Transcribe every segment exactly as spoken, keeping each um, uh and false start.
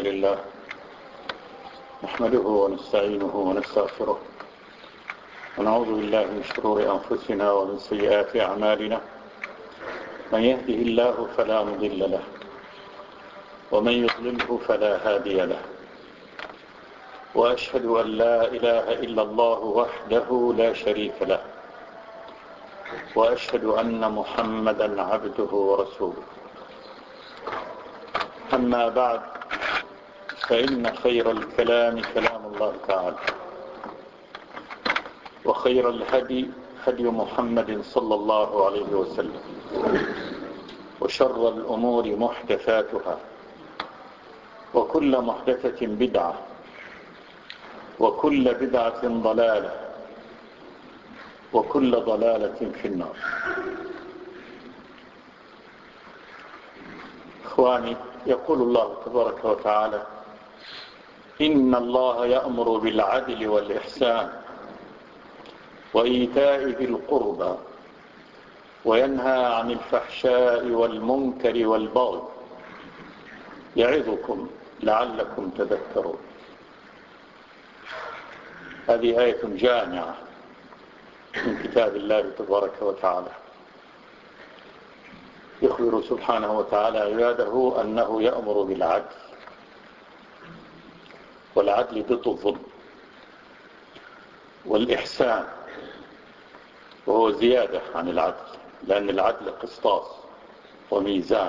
لله نحمده ونستعينه ونستغفره ونعوذ بالله من شرور أنفسنا ومن سيئات أعمالنا. من يهده الله فلا مضل له ومن يضلله فلا هادي له، وأشهد أن لا إله إلا الله وحده لا شريك له، وأشهد أن محمدا عبده ورسوله. أما بعد، فإن خير الكلام كلام الله تعالى، وخير الهدي هدي محمد صلى الله عليه وسلم، وشر الأمور محدثاتها، وكل محدثة بدعة، وكل بدعة ضلالة، وكل ضلالة في النار. إخواني، يقول الله تبارك وتعالى: إن الله يأمر بالعدل والإحسان وإيتاء ذي القربى وينهى عن الفحشاء والمنكر والبغي يعظكم لعلكم تذكرون. هذه آية جامعة من كتاب الله تبارك وتعالى، يخبر سبحانه وتعالى عباده أنه يأمر بالعدل، والعدل ضد الظلم، والإحسان وهو زيادة عن العدل، لأن العدل قسطاس وميزان،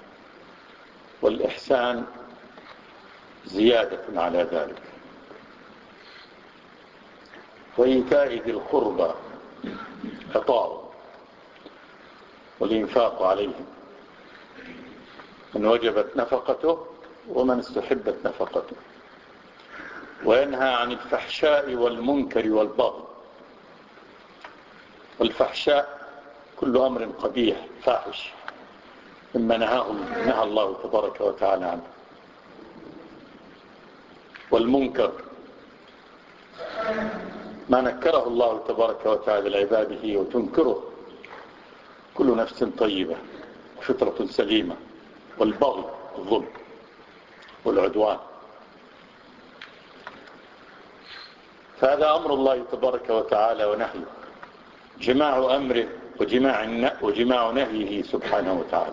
والإحسان زيادة على ذلك. وإيتاء ذي القربى عطاء والإنفاق عليهم، من وجبت نفقته ومن استحبت نفقته. وينهى عن الفحشاء والمنكر والبغي. والفحشاء كل أمر قبيح فاحش مما نهاه نهى الله تبارك وتعالى عنه. والمنكر ما نكره الله تبارك وتعالى لعباده وتنكره كل نفس طيبة وفطرة سليمة. والبغي الظلم والعدوان. فهذا أمر الله تبارك وتعالى ونهيه، جماع أمره وجماع وجماع نهيه سبحانه وتعالى.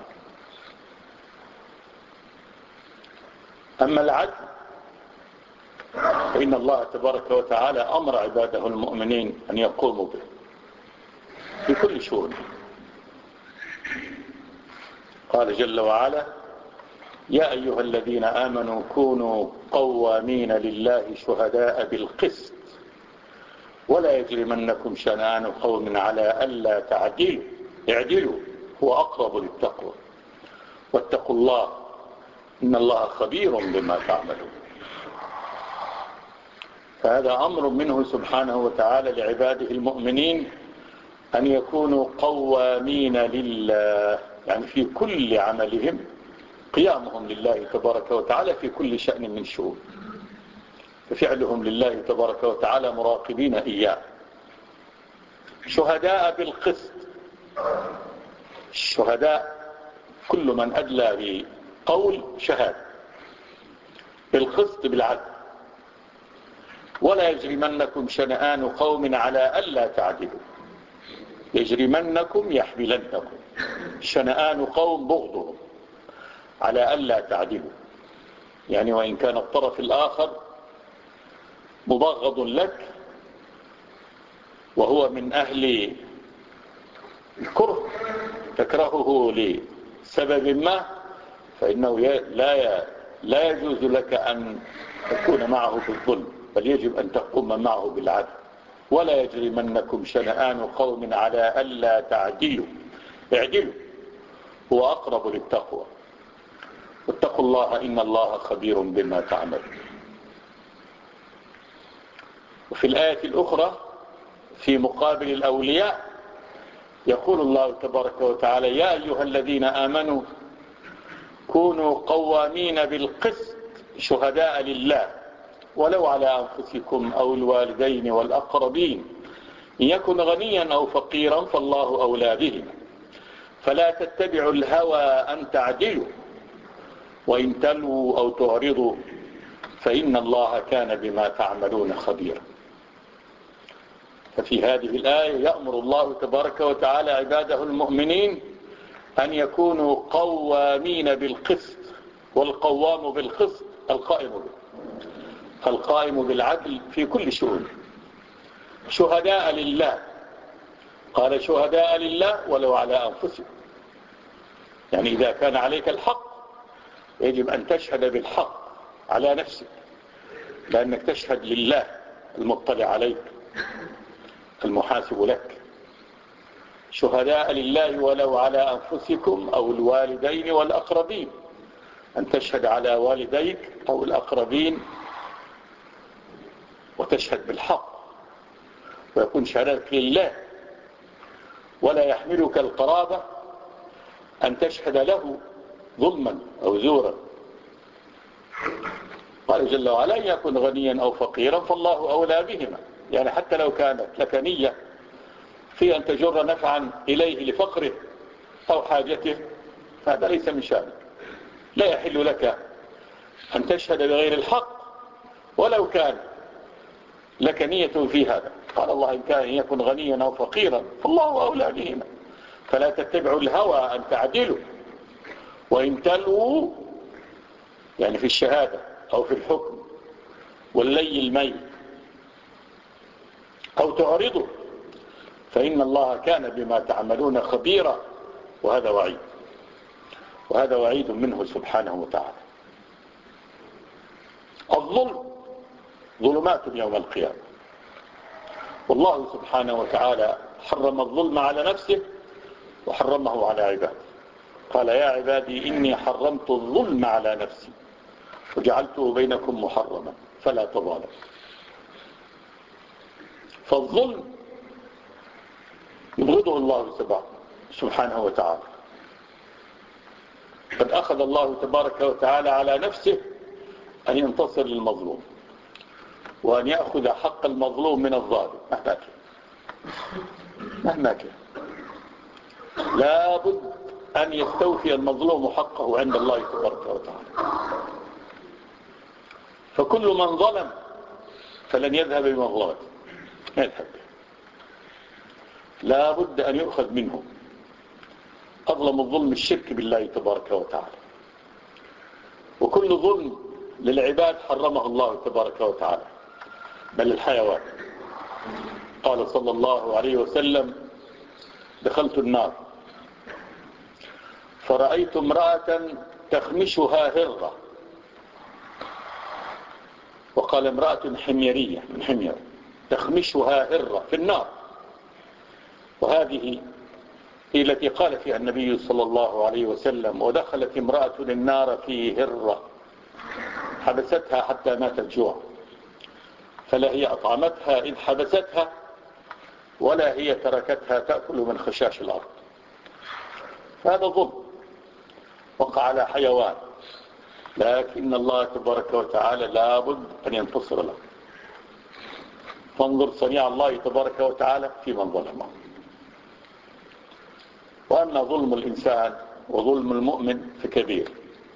أما العدل فإن الله تبارك وتعالى أمر عباده المؤمنين أن يقوموا به في كل شؤون. قال جل وعلا: يا أيها الذين آمنوا كونوا قوامين لله شهداء بالقسط ولا يجرمنكم شنآن قوم على ألا تعدلوا اعدلوا هو أقرب للتقوى واتقوا الله إن الله خبير بما تعملون. فهذا أمر منه سبحانه وتعالى لعباده المؤمنين أن يكونوا قوامين لله، يعني في كل عملهم قيامهم لله تبارك وتعالى في كل شأن من شؤون، ففعلهم لله تبارك وتعالى مراقبين إياه. شهداء بالقسط، الشهداء كل من أدلى بقول شهادة، بالقسط بالعدل. ولا يجرمنكم شنآن قوم على ألا تعدلوا، يجرمنكم يحملنكم، شنآن قوم بغضهم على ألا تعدلوا، يعني وإن كان الطرف الآخر مبغض لك وهو من أهل الكره تكرهه لسبب ما، فإنه لا لا يجوز لك أن تكون معه في الظلم، بل يجب أن تقوم معه بالعدل. ولا يجرمنكم شنآن قوم على ألا تعدلوا اعدلوا هو أقرب للتقوى واتقوا الله إن الله خبير بما تعمل. وفي الآية الأخرى في مقابل الأولياء يقول الله تبارك وتعالى: يا أيها الذين آمنوا كونوا قوامين بالقسط شهداء لله ولو على أنفسكم أو الوالدين والأقربين إن يكن غنيا أو فقيرا فالله أولى بهما فلا تتبعوا الهوى أن تعدلوا وإن تلووا أو تعرضوا فإن الله كان بما تعملون خبيرا. ففي هذه الآية يأمر الله تبارك وتعالى عباده المؤمنين أن يكونوا قوامين بالقسط، والقوام بالقسط القائم به، القائم بالعدل في كل شؤون، شهداء لله. قال شهداء لله ولو على أنفسهم، يعني إذا كان عليك الحق يجب أن تشهد بالحق على نفسك، لأنك تشهد لله المطلع عليك المحاسب لك. شهداء لله ولو على أنفسكم أو الوالدين والأقربين، أن تشهد على والديك أو الأقربين وتشهد بالحق ويكون شهادتك لله، ولا يحملك القرابة أن تشهد له ظلما أو زورا. قال جل وعلا: إن يكن غنيا أو فقيرا فالله أولى بهما. يعني حتى لو كانت لك نية في أن تجر نفعا إليه لفقره أو حاجته فهذا ليس من شأنك، لا يحل لك أن تشهد بغير الحق ولو كان لك نية في هذا. قال الله: إن كان يكن غنيا أو فقيرا فالله أولى بهما فلا تتبعوا الهوى أن تعدلوا وإن تلووا، يعني في الشهادة أو في الحكم واللي الميت، أو تعرضوا فإن الله كان بما تعملون خبيرا. وهذا وعيد، وهذا وعيد منه سبحانه وتعالى. الظلم ظلمات يوم القيامة، والله سبحانه وتعالى حرم الظلم على نفسه وحرمه على عباده. قال: يا عبادي إني حرمت الظلم على نفسي وجعلته بينكم محرما فلا تظالموا. فالظلم يبغضه الله سبحانه وتعالى. قد أخذ الله تبارك وتعالى على نفسه أن ينتصر للمظلوم وأن يأخذ حق المظلوم من الظالم مهما كان، مهما كان لا بد أن يستوفي المظلوم حقه عند الله تبارك وتعالى. فكل من ظلم فلن يذهب بمظلمته، يذهب، لا بد أن يؤخذ منه. أظلم الظلم الشرك بالله تبارك وتعالى، وكل ظلم للعباد حرمه الله تبارك وتعالى، بل الحيوان. قال صلى الله عليه وسلم: دخلت النار فرأيت امرأة تخمشها هرة، وقال امرأة حميرية من حمير تخمشها هرة في النار. وهذه هي التي قال فيها النبي صلى الله عليه وسلم: ودخلت امرأة النار في هرة حبستها حتى ماتت جوع، فلا هي أطعمتها إذ حبستها ولا هي تركتها تأكل من خشاش الأرض. فهذا ظلم وقع على حيوان، لكن الله تبارك وتعالى لابد أن ينتصر له. فانظر صنيع الله تبارك وتعالى في من ظلمه. وأما ظلم الإنسان وظلم المؤمن فكبير.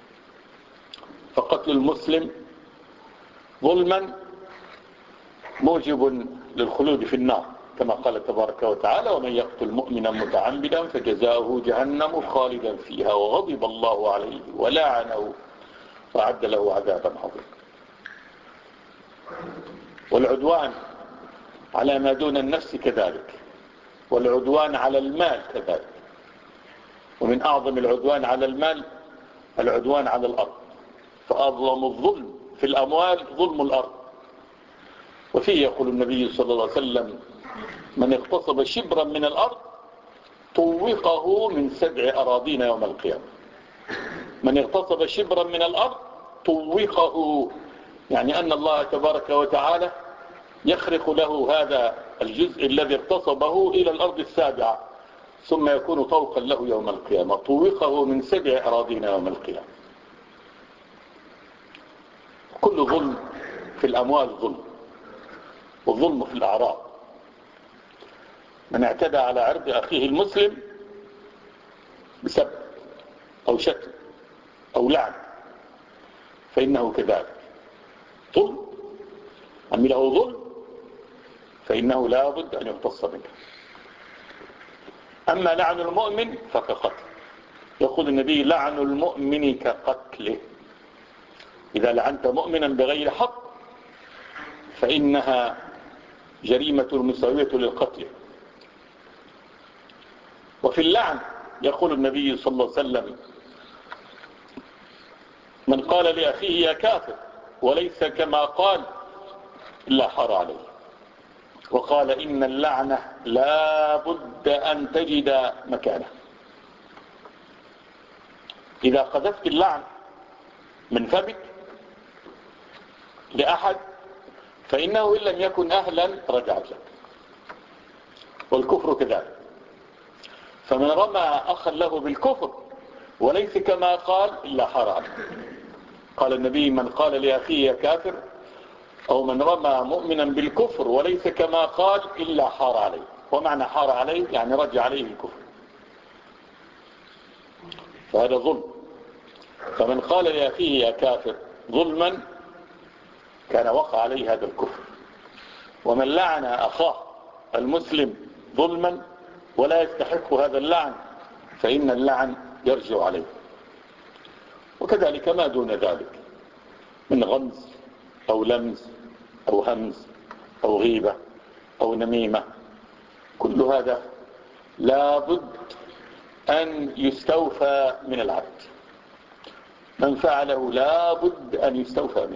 فقتل المسلم ظلما موجب للخلود في النار، كما قال تبارك وتعالى: ومن يقتل مؤمنا متعمدا فجزاؤه جهنم خالدا فيها وغضب الله عليه ولعنه وأعد له عذابا عظيما. والعدوان على ما دون النفس كذلك، والعدوان على المال كذلك. ومن أعظم العدوان على المال العدوان على الأرض، فأظلم الظلم في الأموال ظلم الأرض. وفيه يقول النبي صلى الله عليه وسلم: من اغتصب شبرا من الأرض طوقه من سبع أراضين يوم القيامة. من اغتصب شبرا من الأرض طوقه، يعني أن الله تبارك وتعالى يخرق له هذا الجزء الذي اغتصبه إلى الأرض السابعة، ثم يكون طوقا له يوم القيامة. طوقه من سبع أراضين يوم القيامة. كل ظلم في الأموال ظلم، والظلم في الأعراض. من اعتدى على عرض أخيه المسلم بسب أو شتم أو لعن فإنه كذلك ظلم، عمله ظلم فإنه لا بد أن يقتص منه. أما لعن المؤمن فكقتل، يقول النبي لعن المؤمن كقتله. إذا لعنت مؤمنا بغير حق فإنها جريمة مساوية للقتل. وفي اللعن يقول النبي صلى الله عليه وسلم من قال لأخيه يا كافر وليس كما قال إلا حار عليه. وقال إن اللعنة لا بد أن تجد مكانه. إذا قذفت اللعن من فمك لأحد فإنه إن لم يكن أهلا رجعت لك. والكفر كذلك، فمن رمى أخا له بالكفر وليس كما قال إلا حار عليه. قال النبي من قال لأخيه يا كافر أو من رمى مؤمنا بالكفر وليس كما قال إلا حار عليه. ومعنى حار عليه يعني رجع عليه الكفر، فهذا ظلم. فمن قال لأخيه يا كافر ظلما كان وقع عليه هذا الكفر. ومن لعن أخاه المسلم ظلما ولا يستحق هذا اللعن فإن اللعن يرجع عليه. وكذلك ما دون ذلك من غمز أو لمز أو همز أو غيبة أو نميمة، كل هذا لا بد أن يستوفى من العبد. من فعله لا بد أن يستوفى منه،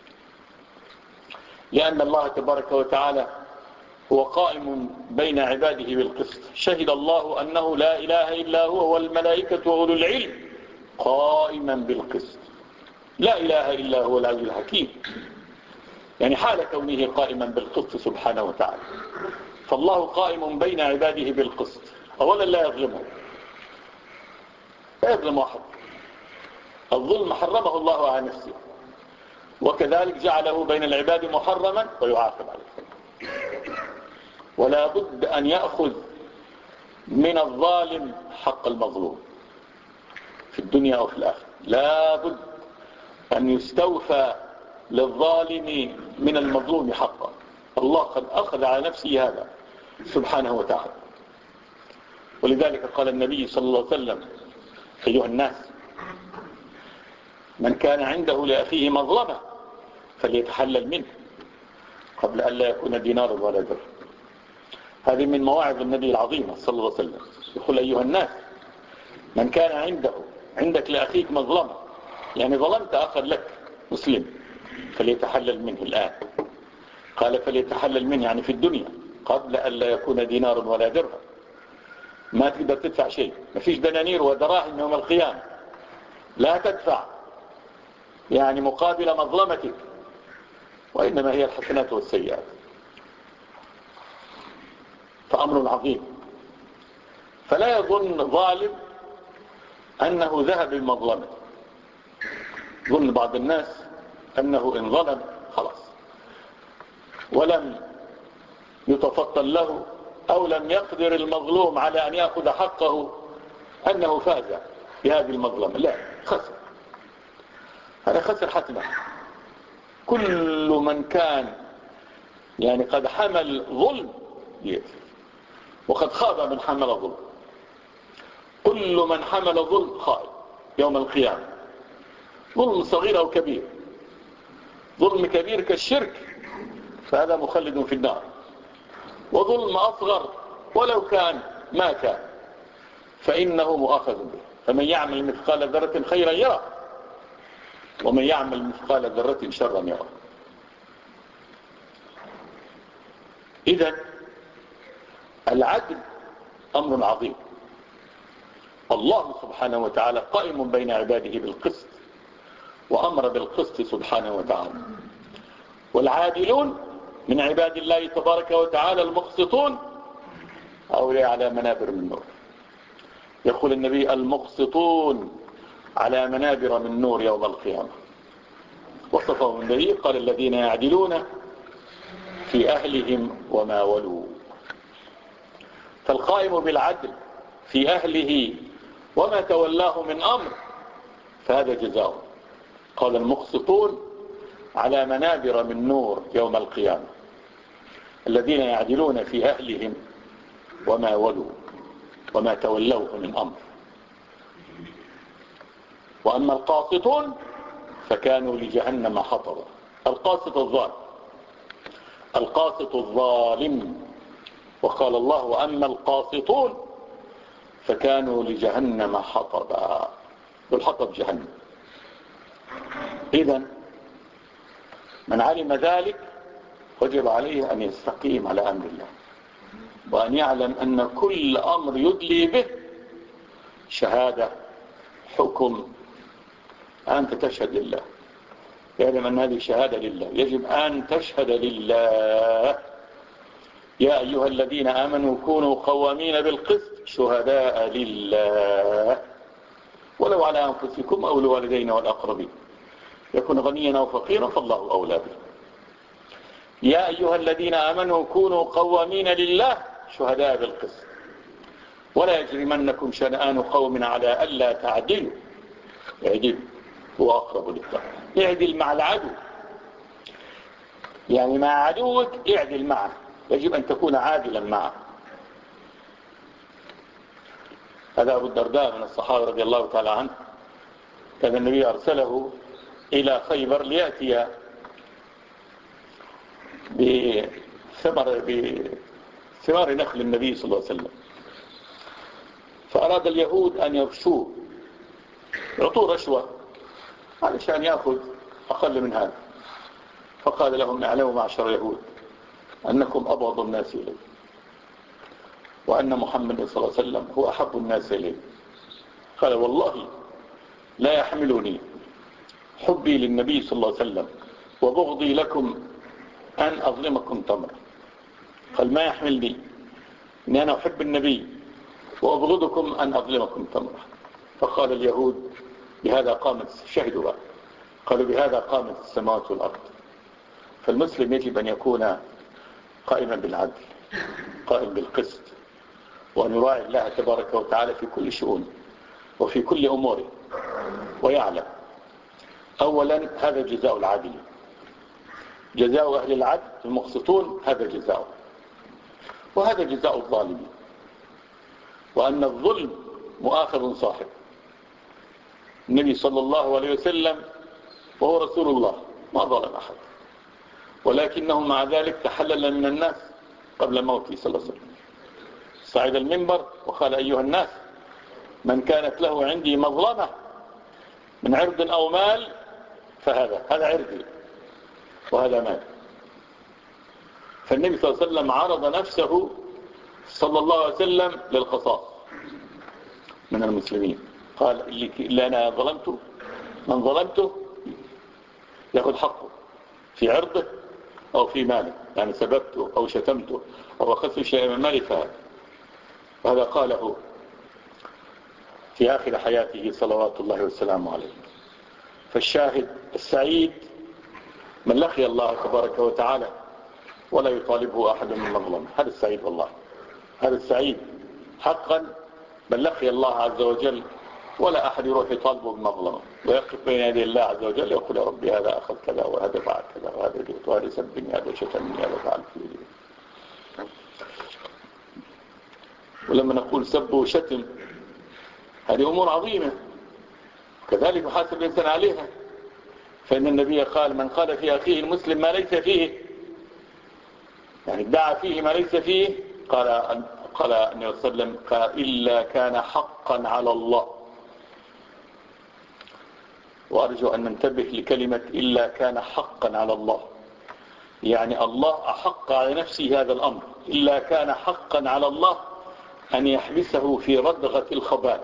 لأن الله تبارك وتعالى هو قائم بين عباده بالقسط. شهد الله أنه لا إله إلا هو والملائكة وأولو العلم قائما بالقسط. لا إله إلا هو العزيز الحكيم، يعني حال كونه قائما بالقسط سبحانه وتعالى. فالله قائم بين عباده بالقسط. أولا لا يظلمه، لا يظلم أحد. الظلم حرمه الله على نفسه، وكذلك جعله بين العباد محرما ويعاقب عليه. ولا بد أن يأخذ من الظالم حق المظلوم في الدنيا وفي الآخرة. لا بد أن يستوفى للظالم من المظلوم حقا. الله قد أخذ على نفسه هذا سبحانه وتعالى. ولذلك قال النبي صلى الله عليه وسلم أيها الناس من كان عنده لأخيه مظلمة فليتحلل منه قبل أن لا يكون دينار ولا درهم. هذه من مواعظ النبي العظيمة صلى الله عليه وسلم. يقول أيها الناس من كان عنده عندك لأخيك مظلمة، يعني ظلمت أخا لك مسلم، فليتحلل منه الآن. قال فليتحلل منه يعني في الدنيا قبل أن لا يكون دينار ولا درهم. ما تقدر تدفع شيء، ما فيش دنانير ودراهم يوم القيامة، لا تدفع يعني مقابل مظلمتك، وإنما هي الحسنات والسيئات. فأمر عظيم. فلا يظن ظالم أنه ذهب بالمظلمة. ظن بعض الناس أنه إن ظلم خلاص ولم يتفطن له أو لم يقدر المظلوم على أن يأخذ حقه أنه فاز بهذه المظلمة. لا، خسر. هذا خسر حتما. كل من كان يعني قد حمل ظلم يأثم، وقد خاب من حمل ظلم. كل من حمل ظلم خائب يوم القيامة، ظلم صغير أو كبير. ظلم كبير كالشرك فهذا مخلد في النار، وظلم أصغر ولو كان ما كان فإنه مؤاخذ به. فمن يعمل مثقال ذرة خيرا يرى ومن يعمل مثقال ذرة شرا يرى. إذن العدل أمر عظيم. الله سبحانه وتعالى قائم بين عباده بالقسط، وأمر بالقسط سبحانه وتعالى. والعادلون من عباد الله تبارك وتعالى المقسطون أولي على منابر من نور. يقول النبي المقسطون على منابر من نور يوم القيامة. وصفهم النبي قال الذين يعدلون في أهلهم وما ولوا. فالقائم بالعدل في أهله وما تولاه من أمر فهذا جزاؤه. قال المقسطون على منابر من نور يوم القيامة الذين يعدلون في أهلهم وما ولوا وما تولوه من أمر. وأما القاسطون فكانوا لجهنم حطبا. القاسط الظالم، القاسط الظالم. وقال الله وأما القاسطون فكانوا لجهنم حطبا، والحطب جهنم. إذن من علم ذلك وجب عليه أن يستقيم على أمر الله، وأن يعلم أن كل أمر يدلي به شهادة حكم. أنت تشهد لله، يعلم أن هذه شهادة لله، يجب أن تشهد لله. يا أيها الذين آمنوا كونوا قوامين بالقسط شهداء لله ولو على أنفسكم أو الوالدين والأقربين، يكون غنيا أو فقيرا فالله أولى به. يا أيها الذين آمنوا كونوا قوامين لله شهداء بالقسط ولا يجرمنكم شنآن قوم على ألا تعدلوا اعدلوا هو أقرب للتقوى. اعدل مع العدو، يعني مع عدوك اعدل معه، يجب أن تكون عادلا معه. هذا أبو الدرداء من الصحابة رضي الله تعالى عنه، كان النبي أرسله إلى خيبر ليأتي بثمر بثمار نخل النبي صلى الله عليه وسلم، فأراد اليهود أن يرشوه يعطوه رشوة علشان يأخذ أقل من هذا، فقال لهم اعلموا معشر اليهود أنكم أبغض الناس إليه، وأن محمد صلى الله عليه وسلم هو أحب الناس إليه. قال والله لا يحملني حبي للنبي صلى الله عليه وسلم وبغضي لكم أن أظلمكم تمرا. قال ما يحملني أني أنا أحب النبي وأبغضكم أن أظلمكم تمرا. فقال اليهود بهذا قامت، شهدوا بقى، قالوا بهذا قامت السماوات والأرض. فالمسلم يجب أن يكون قائما بالعدل، قائم بالقسط، وأن يراعي الله تبارك وتعالى في كل شؤونه وفي كل أموره، ويعلم أولا هذا جزاء العادل، جزاء أهل العدل المقسطون هذا جزاء، وهذا جزاء الظالمين، وأن الظلم مؤاخذ صاحب. النبي صلى الله عليه وسلم وهو رسول الله ما ظلم أحد، ولكنه مع ذلك تحلل من الناس قبل موته صلى الله عليه وسلم، صعد المنبر وقال أيها الناس من كانت له عندي مظلمة من عرض أو مال فهذا هذا عرضي وهذا مال. فالنبي صلى الله عليه وسلم عرض نفسه صلى الله عليه وسلم للقصاص من المسلمين، قال اللي أنا ظلمته من ظلمته يأخذ حقه في عرضه أو في ماله، يعني سببته أو شتمته أو أخذت شيء من ماله فهذا. وهذا قاله في آخر حياته صلوات الله والسلام عليه. فالشاهد السعيد من لقي الله تبارك وتعالى ولا يطالبه أحد من مظلمة، هذا السعيد والله، هذا السعيد حقا من لقي الله عز وجل ولا أحد يروح يطالبه بمظلمة ويقف بين يدي الله عز وجل يقول يا ربي هذا أخذ كذا وهذا فعل كذا وهذا جئت وهذا سبني هذا شتمني هذا فعل كذا. ولما نقول سب وشتم هذه أمور عظيمة، كذلك يحاسب الإنسان عليها، فإن النبي قال من قال في أخيه المسلم ما ليس فيه، يعني ادعى فيه ما ليس فيه، قال قال النبي صلى الله عليه وسلم قال إلا كان حقا على الله. وأرجو أن ننتبه لكلمة إلا كان حقا على الله، يعني الله أحق على نفسه هذا الأمر، إلا كان حقا على الله أن يحبسه في ردغة الخبال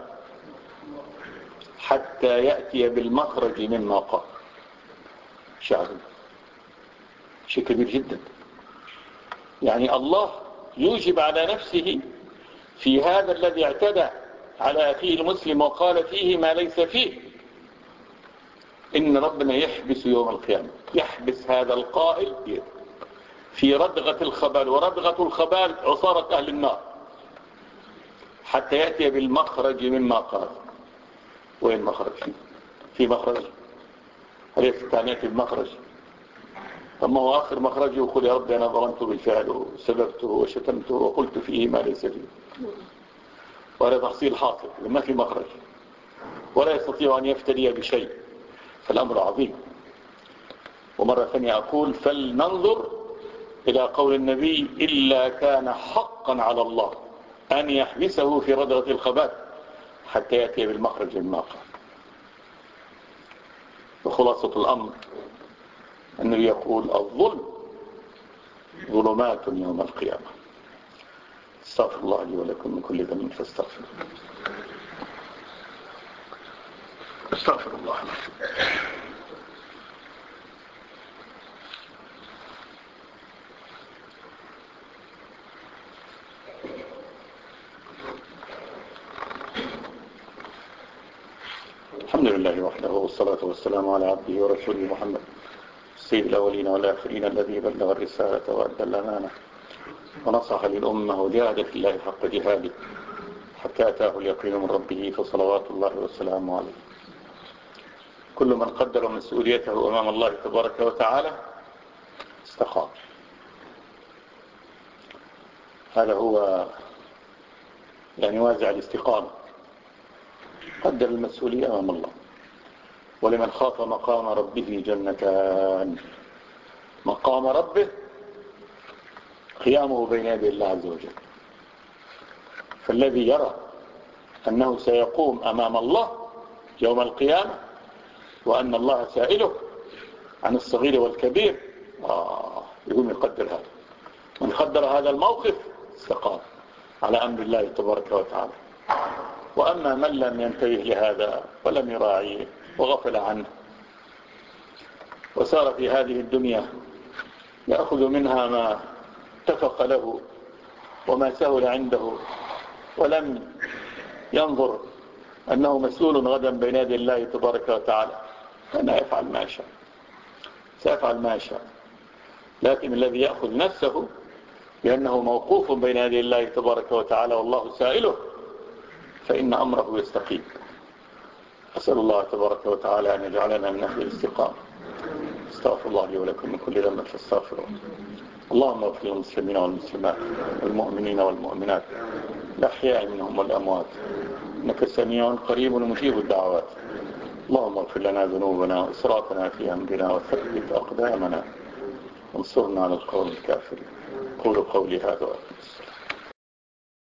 حتى يأتي بالمخرج مما قال. شعر شيء كبير جدا، يعني الله يوجب على نفسه في هذا الذي اعتدى على أخيه المسلم وقال فيه ما ليس فيه، إن ربنا يحبس يوم القيامة، يحبس هذا القائل في ردغة الخبال، وردغة الخبال عصارة أهل النار، حتى يأتي بالمخرج مما قال. وين مخرج؟ في مخرج هل يستطيع أن يأتي بمخرج؟ أما هو آخر مخرجه يقول يا ربي أنا ظلمت بالفعل وسببته وشتمته وقلت فيه ما ليس فيه، وهذا تحصيل حاصل ما في مخرج، ولا يستطيع أن يفتري بشيء، فالأمر عظيم. ومرة ثانية أقول فلننظر إلى قول النبي إلا كان حقا على الله أن يحبسه في ردغة الخبات حتى يأتي بالمخرج الماقع. وخلاصة الأمر النبي يقول الظلم ظلمات يوم القيامة. استغفر الله لي ولكم من كل ذنب فاستغفروا. استغفر الله. الحمد لله وحده والصلاة والسلام على عبده ورسوله محمد سيد الأولين والآخرين الذي بلغ الرسالة وأدى الأمانة ونصح للأمة وجاهد في الله حق جهاده حتى أتاه اليقين من ربه فصلوات الله والسلام عليه. كل من قدر مسؤوليته أمام الله تبارك وتعالى استقام. هذا هو يعني وازع الاستقامة، قدر المسؤولية أمام الله. ولمن خاف مقام ربه جنتان، مقام ربه قيامه بين يدي الله عز وجل، فالذي يرى أنه سيقوم أمام الله يوم القيامة وأن الله سائله عن الصغير والكبير آه يقوم يقدر هذا. من قدر هذا الموقف استقام على أمر الله تبارك وتعالى. وأما من لم ينتبه لهذا ولم يراعيه وغفل عنه وسار في هذه الدنيا يأخذ منها ما اتفق له وما سهل عنده، ولم ينظر أنه مسؤول غدا بين يدي الله تبارك وتعالى، فأنا يفعل ما شاء سيفعل ما شاء. لكن الذي يأخذ نفسه بأنه موقوف بين يدي الله تبارك وتعالى والله سائله فإن أمره يستقيم. أسأل الله تبارك وتعالى أن يجعلنا من أهل الاستقامة. استغفر الله لي ولكم من كل ذنب فاستغفروه. اللهم اغفر للمسلمين والمسلمات والمؤمنين والمؤمنات الأحياء منهم والأموات إنك سميع قريب مجيب الدعوات. اللهم اغفر لنا ذنوبنا وإسرافنا في أمرنا وثبت أقدامنا وانصرنا على القوم الكافرين. قولوا قولي هذا